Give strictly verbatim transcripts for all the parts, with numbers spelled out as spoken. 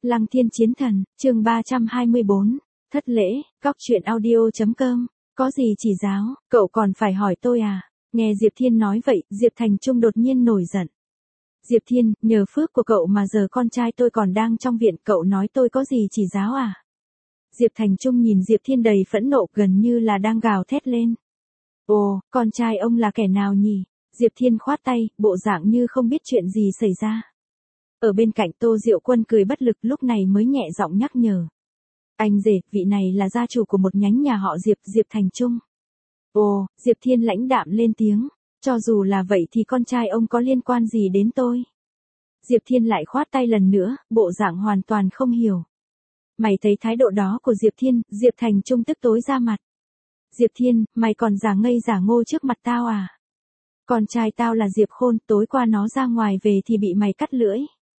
Lăng Thiên Chiến Thần, chương ba trăm hai mươi bốn, thất lễ, góc truyện audio.com, có gì chỉ giáo, cậu còn phải hỏi tôi à? Nghe Diệp Thiên nói vậy, Diệp Thành Trung đột nhiên nổi giận. Diệp Thiên, nhờ phước của cậu mà giờ con trai tôi còn đang trong viện, cậu nói tôi có gì chỉ giáo à? Diệp Thành Trung nhìn Diệp Thiên đầy phẫn nộ, gần như là đang gào thét lên. Ồ, con trai ông là kẻ nào nhỉ? Diệp Thiên khoát tay, bộ dạng như không biết chuyện gì xảy ra. Ở bên cạnh Tô Diệu Quân cười bất lực, lúc này mới nhẹ giọng nhắc nhở. Anh rể, vị này là gia chủ của một nhánh nhà họ Diệp, Diệp Thành Trung. Ồ, Diệp Thiên lãnh đạm lên tiếng. Cho dù là vậy thì con trai ông có liên quan gì đến tôi? Diệp Thiên lại khoát tay lần nữa, bộ dạng hoàn toàn không hiểu. Mày thấy thái độ đó của Diệp Thiên, Diệp Thành Trung tức tối ra mặt. Diệp Thiên, mày còn giả ngây giả ngô trước mặt tao à? Con trai tao là Diệp Khôn, tối qua nó ra ngoài về thì bị mày cắt lưỡi.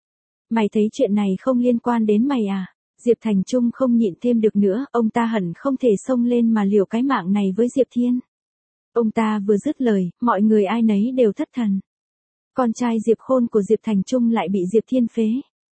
Mày thấy chuyện này không liên quan đến mày à? Diệp Thành Trung không nhịn thêm được nữa, ông ta hẳn không thể xông lên mà liều cái mạng này với Diệp Thiên. Ông ta vừa dứt lời, mọi người ai nấy đều thất thần. Con trai Diệp Khôn của Diệp Thành Trung lại bị Diệp Thiên phế.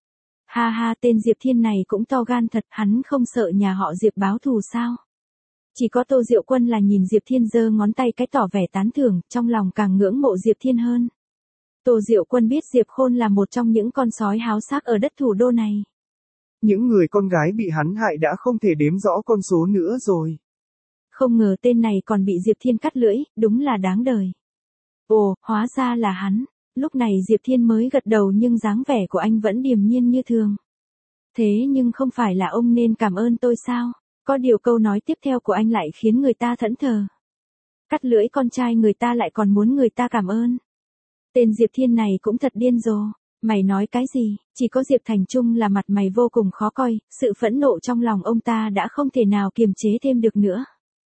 Ha ha, tên Diệp Thiên này cũng to gan thật, hắn không sợ nhà họ Diệp báo thù sao? Chỉ có Tô Diệu Quân là nhìn Diệp Thiên giơ ngón tay cái tỏ vẻ tán thưởng, trong lòng càng ngưỡng mộ Diệp Thiên hơn. Tô Diệu Quân biết Diệp Khôn là một trong những con sói háo xác ở đất thủ đô này. Những người con gái bị hắn hại đã không thể đếm rõ con số nữa rồi. Không ngờ tên này còn bị Diệp Thiên cắt lưỡi, đúng là đáng đời. Ồ, hóa ra là hắn. Lúc này Diệp Thiên mới gật đầu nhưng dáng vẻ của anh vẫn điềm nhiên như thường. Thế nhưng không phải là ông nên cảm ơn tôi sao? Có điều câu nói tiếp theo của anh lại khiến người ta thẫn thờ. Cắt lưỡi con trai người ta lại còn muốn người ta cảm ơn. Tên Diệp Thiên này cũng thật điên rồ. Mày nói cái gì? Chỉ có Diệp Thành Trung là mặt mày vô cùng khó coi, sự phẫn nộ trong lòng ông ta đã không thể nào kiềm chế thêm được nữa.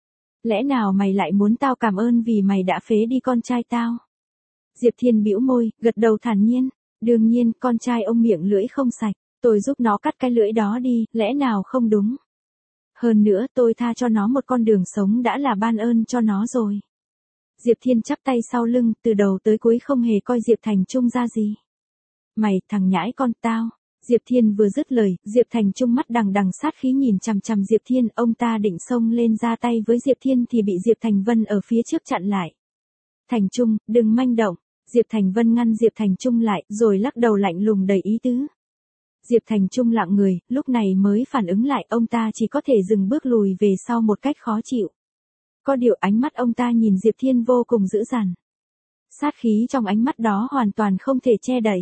Lẽ nào mày lại muốn tao cảm ơn vì mày đã phế đi con trai tao? Diệp Thiên bĩu môi, gật đầu thản nhiên. Đương nhiên, con trai ông miệng lưỡi không sạch, tôi giúp nó cắt cái lưỡi đó đi, lẽ nào không đúng? Hơn nữa tôi tha cho nó một con đường sống đã là ban ơn cho nó rồi. Diệp Thiên chắp tay sau lưng, từ đầu tới cuối không hề coi Diệp Thành Trung ra gì. Mày, thằng nhãi con tao. Diệp Thiên vừa dứt lời, Diệp Thành Trung mắt đằng đằng sát khí nhìn chằm chằm Diệp Thiên, ông ta định xông lên ra tay với Diệp Thiên thì bị Diệp Thành Vân ở phía trước chặn lại. Thành Trung, đừng manh động. Diệp Thành Vân ngăn Diệp Thành Trung lại, rồi lắc đầu lạnh lùng đầy ý tứ. Diệp Thành Trung lặng người, lúc này mới phản ứng lại, ông ta chỉ có thể dừng bước lùi về sau một cách khó chịu. Có điều ánh mắt ông ta nhìn Diệp Thiên vô cùng dữ dằn. Sát khí trong ánh mắt đó hoàn toàn không thể che đậy.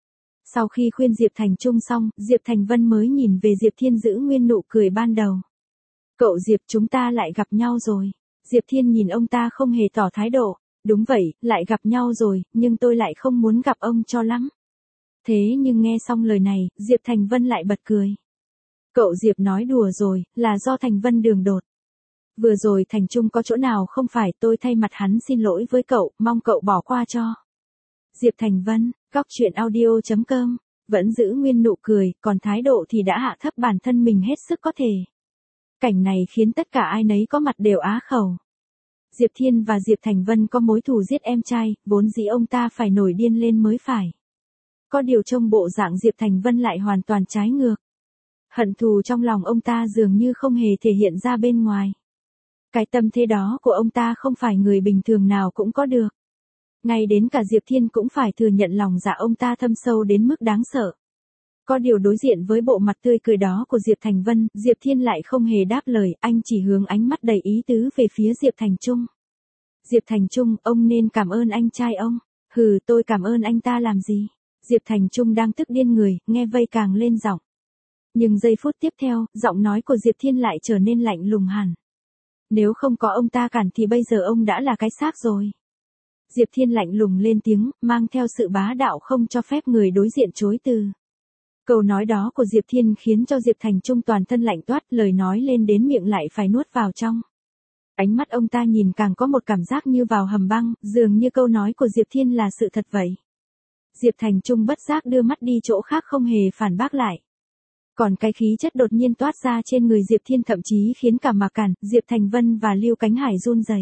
Sau khi khuyên Diệp Thành Trung xong, Diệp Thành Vân mới nhìn về Diệp Thiên giữ nguyên nụ cười ban đầu. Cậu Diệp, chúng ta lại gặp nhau rồi. Diệp Thiên nhìn ông ta không hề tỏ thái độ. Đúng vậy, lại gặp nhau rồi, nhưng tôi lại không muốn gặp ông cho lắm. Thế nhưng nghe xong lời này, Diệp Thành Vân lại bật cười. Cậu Diệp nói đùa rồi, là do Thành Vân đường đột. Vừa rồi Thành Trung có chỗ nào không phải, tôi thay mặt hắn xin lỗi với cậu, mong cậu bỏ qua cho. Diệp Thành Vân, góc truyện audio.com, vẫn giữ nguyên nụ cười, còn thái độ thì đã hạ thấp bản thân mình hết sức có thể. Cảnh này khiến tất cả ai nấy có mặt đều á khẩu. Diệp Thiên và Diệp Thành Vân có mối thù giết em trai, vốn dĩ ông ta phải nổi điên lên mới phải. Có điều trông bộ dạng Diệp Thành Vân lại hoàn toàn trái ngược. Hận thù trong lòng ông ta dường như không hề thể hiện ra bên ngoài. Cái tâm thế đó của ông ta không phải người bình thường nào cũng có được. Ngay đến cả Diệp Thiên cũng phải thừa nhận lòng dạ ông ta thâm sâu đến mức đáng sợ. Có điều đối diện với bộ mặt tươi cười đó của Diệp Thành Vân, Diệp Thiên lại không hề đáp lời, anh chỉ hướng ánh mắt đầy ý tứ về phía Diệp Thành Trung. Diệp Thành Trung, ông nên cảm ơn anh trai ông. Hừ, tôi cảm ơn anh ta làm gì? Diệp Thành Trung đang tức điên người, nghe vây càng lên giọng. Nhưng giây phút tiếp theo, giọng nói của Diệp Thiên lại trở nên lạnh lùng hẳn. Nếu không có ông ta cản thì bây giờ ông đã là cái xác rồi. Diệp Thiên lạnh lùng lên tiếng, mang theo sự bá đạo không cho phép người đối diện chối từ. Câu nói đó của Diệp Thiên khiến cho Diệp Thành Trung toàn thân lạnh toát, lời nói lên đến miệng lại phải nuốt vào trong. Ánh mắt ông ta nhìn càng có một cảm giác như vào hầm băng, dường như câu nói của Diệp Thiên là sự thật vậy. Diệp Thành Trung bất giác đưa mắt đi chỗ khác không hề phản bác lại. Còn cái khí chất đột nhiên toát ra trên người Diệp Thiên thậm chí khiến cả Mạc Cản, Diệp Thành Vân và Lưu Cánh Hải run rẩy.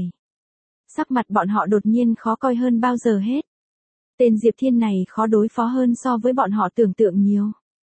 Sắc mặt bọn họ đột nhiên khó coi hơn bao giờ hết. Tên Diệp Thiên này khó đối phó hơn so với bọn họ tưởng tượng nhiều.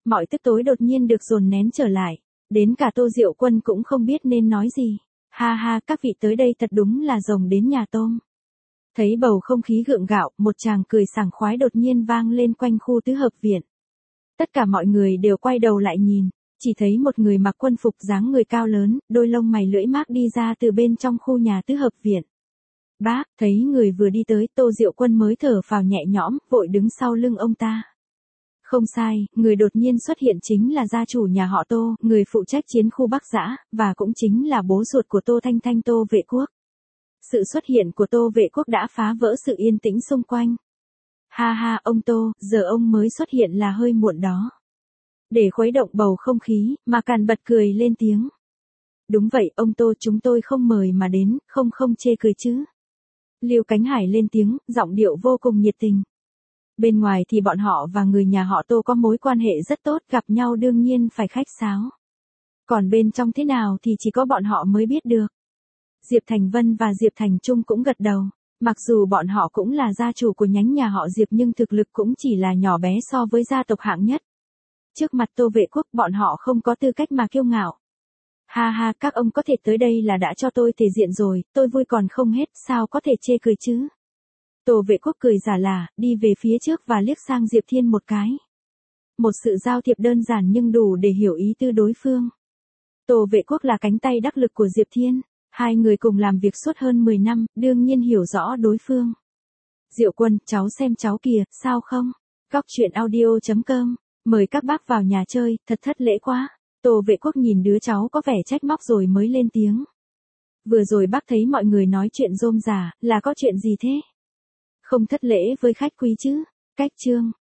mọi tức tối đột nhiên được dồn nén trở lại. Đến cả Tô Diệu Quân cũng không biết nên nói gì. Ha ha, các vị tới đây thật đúng là rồng đến nhà tôm. Thấy bầu không khí gượng gạo, một tràng cười sảng khoái đột nhiên vang lên quanh khu tứ hợp viện. Tất cả mọi người đều quay đầu lại nhìn, chỉ thấy một người mặc quân phục dáng người cao lớn, đôi lông mày lưỡi mác đi ra từ bên trong khu nhà tứ hợp viện. Bác, thấy người vừa đi tới, Tô Diệu Quân mới thở phào nhẹ nhõm, vội đứng sau lưng ông ta. Không sai, người đột nhiên xuất hiện chính là gia chủ nhà họ Tô, người phụ trách chiến khu Bắc Giã, và cũng chính là bố ruột của Tô Thanh Thanh Tô Vệ Quốc. Sự xuất hiện của Tô Vệ Quốc đã phá vỡ sự yên tĩnh xung quanh. Ha ha, ông Tô, giờ ông mới xuất hiện là hơi muộn đó. Để khuấy động bầu không khí, mà Càn bật cười lên tiếng. Đúng vậy, ông Tô, chúng tôi không mời mà đến, không không chê cười chứ. Lưu Cánh Hải lên tiếng, giọng điệu vô cùng nhiệt tình. Bên ngoài thì bọn họ và người nhà họ Tô có mối quan hệ rất tốt, gặp nhau đương nhiên phải khách sáo. Còn bên trong thế nào thì chỉ có bọn họ mới biết được. Diệp Thành Vân và Diệp Thành Trung cũng gật đầu. Mặc dù bọn họ cũng là gia chủ của nhánh nhà họ Diệp nhưng thực lực cũng chỉ là nhỏ bé so với gia tộc hạng nhất. Trước mặt Tô Vệ Quốc bọn họ không có tư cách mà kiêu ngạo. Ha ha, các ông có thể tới đây là đã cho tôi thể diện rồi, tôi vui còn không hết, sao có thể chê cười chứ. Tô Vệ Quốc cười giả lả, đi về phía trước và liếc sang Diệp Thiên một cái. Một sự giao thiệp đơn giản nhưng đủ để hiểu ý tư đối phương. Tô Vệ Quốc là cánh tay đắc lực của Diệp Thiên. Hai người cùng làm việc suốt hơn mười năm, đương nhiên hiểu rõ đối phương. Diệu Quân, cháu xem cháu kìa, sao không? Góc truyện audio chấm com, mời các bác vào nhà chơi, thật thất lễ quá. Tô Vệ Quốc nhìn đứa cháu có vẻ trách móc rồi mới lên tiếng. Vừa rồi bác thấy mọi người nói chuyện rôm rả, là có chuyện gì thế? Không thất lễ với khách quý chứ? Cách chương.